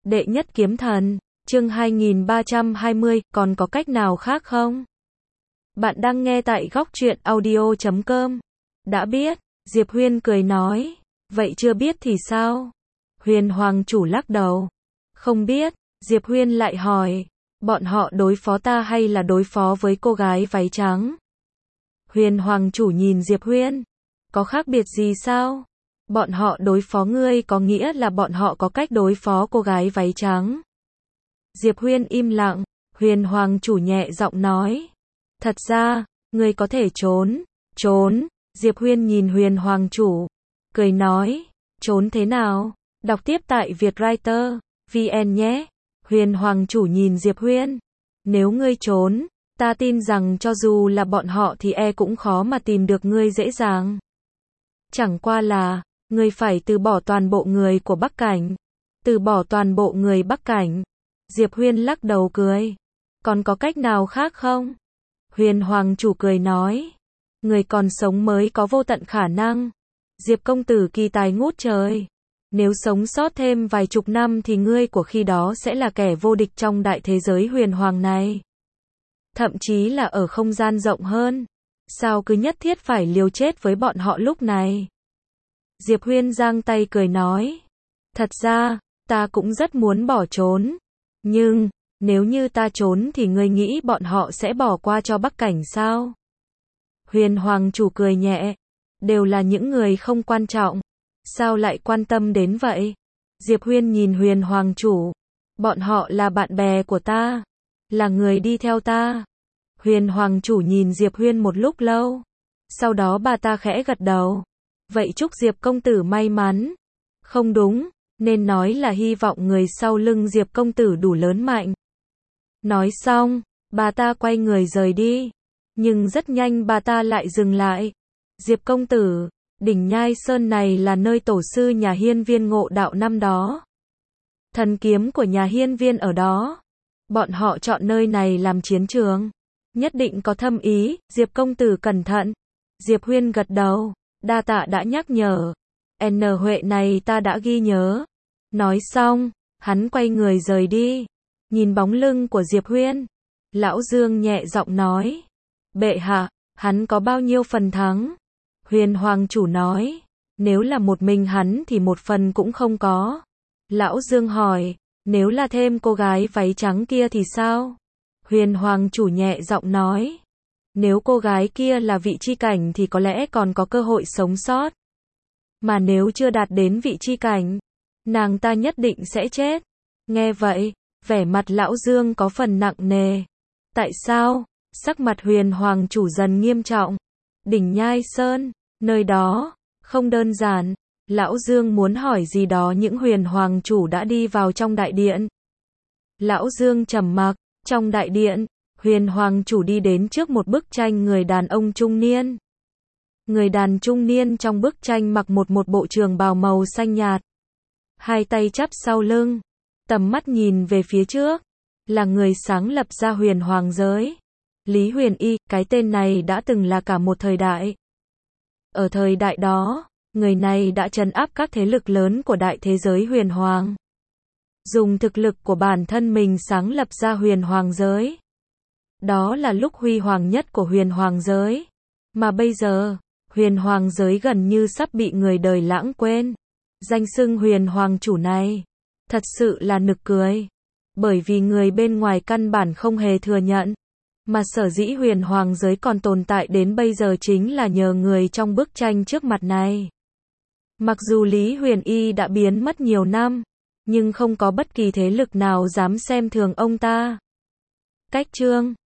Đệ nhất kiếm thần, chương 2320, còn có cách nào khác không? Bạn đang nghe tại góc truyện audio.com. Đã biết, Diệp Huyên cười nói. Vậy chưa biết thì sao? Huyền Hoàng chủ lắc đầu. Không biết, Diệp Huyên lại hỏi. Bọn họ đối phó ta hay là đối phó với cô gái váy trắng? Huyền Hoàng chủ nhìn Diệp Huyên. Có khác biệt gì sao? Bọn họ đối phó ngươi có nghĩa là bọn họ có cách đối phó cô gái váy trắng. Diệp Huyên im lặng, Huyền Hoàng chủ nhẹ giọng nói. Thật ra, ngươi có thể trốn. Trốn, Diệp Huyên nhìn Huyền Hoàng chủ, cười nói, trốn thế nào? Đọc tiếp tại Vietwriter VN nhé. Huyền Hoàng chủ nhìn Diệp Huyên. Nếu ngươi trốn, ta tin rằng cho dù là bọn họ thì cũng khó mà tìm được ngươi dễ dàng. Chẳng qua là, ngươi phải từ bỏ toàn bộ người của Bắc Cảnh. Từ bỏ toàn bộ người Bắc Cảnh. Diệp Huyên lắc đầu cười. Còn có cách nào khác không? Huyền Hoàng chủ cười nói. Người còn sống mới có vô tận khả năng. Diệp công tử kỳ tài ngút trời. Nếu sống sót thêm vài chục năm thì ngươi của khi đó sẽ là kẻ vô địch trong đại thế giới huyền hoàng này. Thậm chí là ở không gian rộng hơn. Sao cứ nhất thiết phải liều chết với bọn họ lúc này? Diệp Huyên giang tay cười nói. Thật ra, ta cũng rất muốn bỏ trốn. Nhưng, nếu như ta trốn thì ngươi nghĩ bọn họ sẽ bỏ qua cho Bắc Cảnh sao? Huyền Hoàng chủ cười nhẹ. Đều là những người không quan trọng. Sao lại quan tâm đến vậy? Diệp Huyên nhìn Huyền Hoàng chủ. Bọn họ là bạn bè của ta. Là người đi theo ta. Huyền Hoàng chủ nhìn Diệp Huyên một lúc lâu. Sau đó bà ta khẽ gật đầu. Vậy chúc Diệp công tử may mắn. Không đúng, nên nói là hy vọng người sau lưng Diệp công tử đủ lớn mạnh. Nói xong, bà ta quay người rời đi. Nhưng rất nhanh bà ta lại dừng lại. Diệp công tử, đỉnh Nhai Sơn này là nơi tổ sư nhà Hiên Viên ngộ đạo năm đó. Thần kiếm của nhà Hiên Viên ở đó. Bọn họ chọn nơi này làm chiến trường. Nhất định có thâm ý, Diệp công tử cẩn thận. Diệp Huyên gật đầu. Đa tạ đã nhắc nhở. N Huệ này ta đã ghi nhớ. Nói xong, hắn quay người rời đi. Nhìn bóng lưng của Diệp Huyên. Lão Dương nhẹ giọng nói. Bệ hạ, hắn có bao nhiêu phần thắng? Huyền Hoàng chủ nói. Nếu là một mình hắn thì một phần cũng không có. Lão Dương hỏi. Nếu là thêm cô gái váy trắng kia thì sao? Huyền Hoàng chủ nhẹ giọng nói. Nếu cô gái kia là vị chi cảnh thì có lẽ còn có cơ hội sống sót. Mà nếu chưa đạt đến vị chi cảnh, nàng ta nhất định sẽ chết. Nghe vậy, vẻ mặt Lão Dương có phần nặng nề. Tại sao? Sắc mặt Huyền Hoàng chủ dần nghiêm trọng. Đỉnh Nhai Sơn, nơi đó, không đơn giản. Lão Dương muốn hỏi gì đó những Huyền Hoàng chủ đã đi vào trong đại điện. Lão Dương trầm mặc. Trong đại điện, Huyền Hoàng chủ đi đến trước một bức tranh người đàn ông trung niên. Người đàn trung niên trong bức tranh mặc một bộ trường bào màu xanh nhạt. Hai tay chắp sau lưng. Tầm mắt nhìn về phía trước. Là người sáng lập ra huyền hoàng giới. Lý Huyền Y, cái tên này đã từng là cả một thời đại. Ở thời đại đó, người này đã trấn áp các thế lực lớn của đại thế giới huyền hoàng. Dùng thực lực của bản thân mình sáng lập ra huyền hoàng giới. Đó là lúc huy hoàng nhất của huyền hoàng giới. Mà bây giờ, huyền hoàng giới gần như sắp bị người đời lãng quên. Danh xưng huyền hoàng chủ này, thật sự là nực cười. Bởi vì người bên ngoài căn bản không hề thừa nhận. Mà sở dĩ huyền hoàng giới còn tồn tại đến bây giờ chính là nhờ người trong bức tranh trước mặt này. Mặc dù Lý Huyền Y đã biến mất nhiều năm, nhưng không có bất kỳ thế lực nào dám xem thường ông ta. Cách chương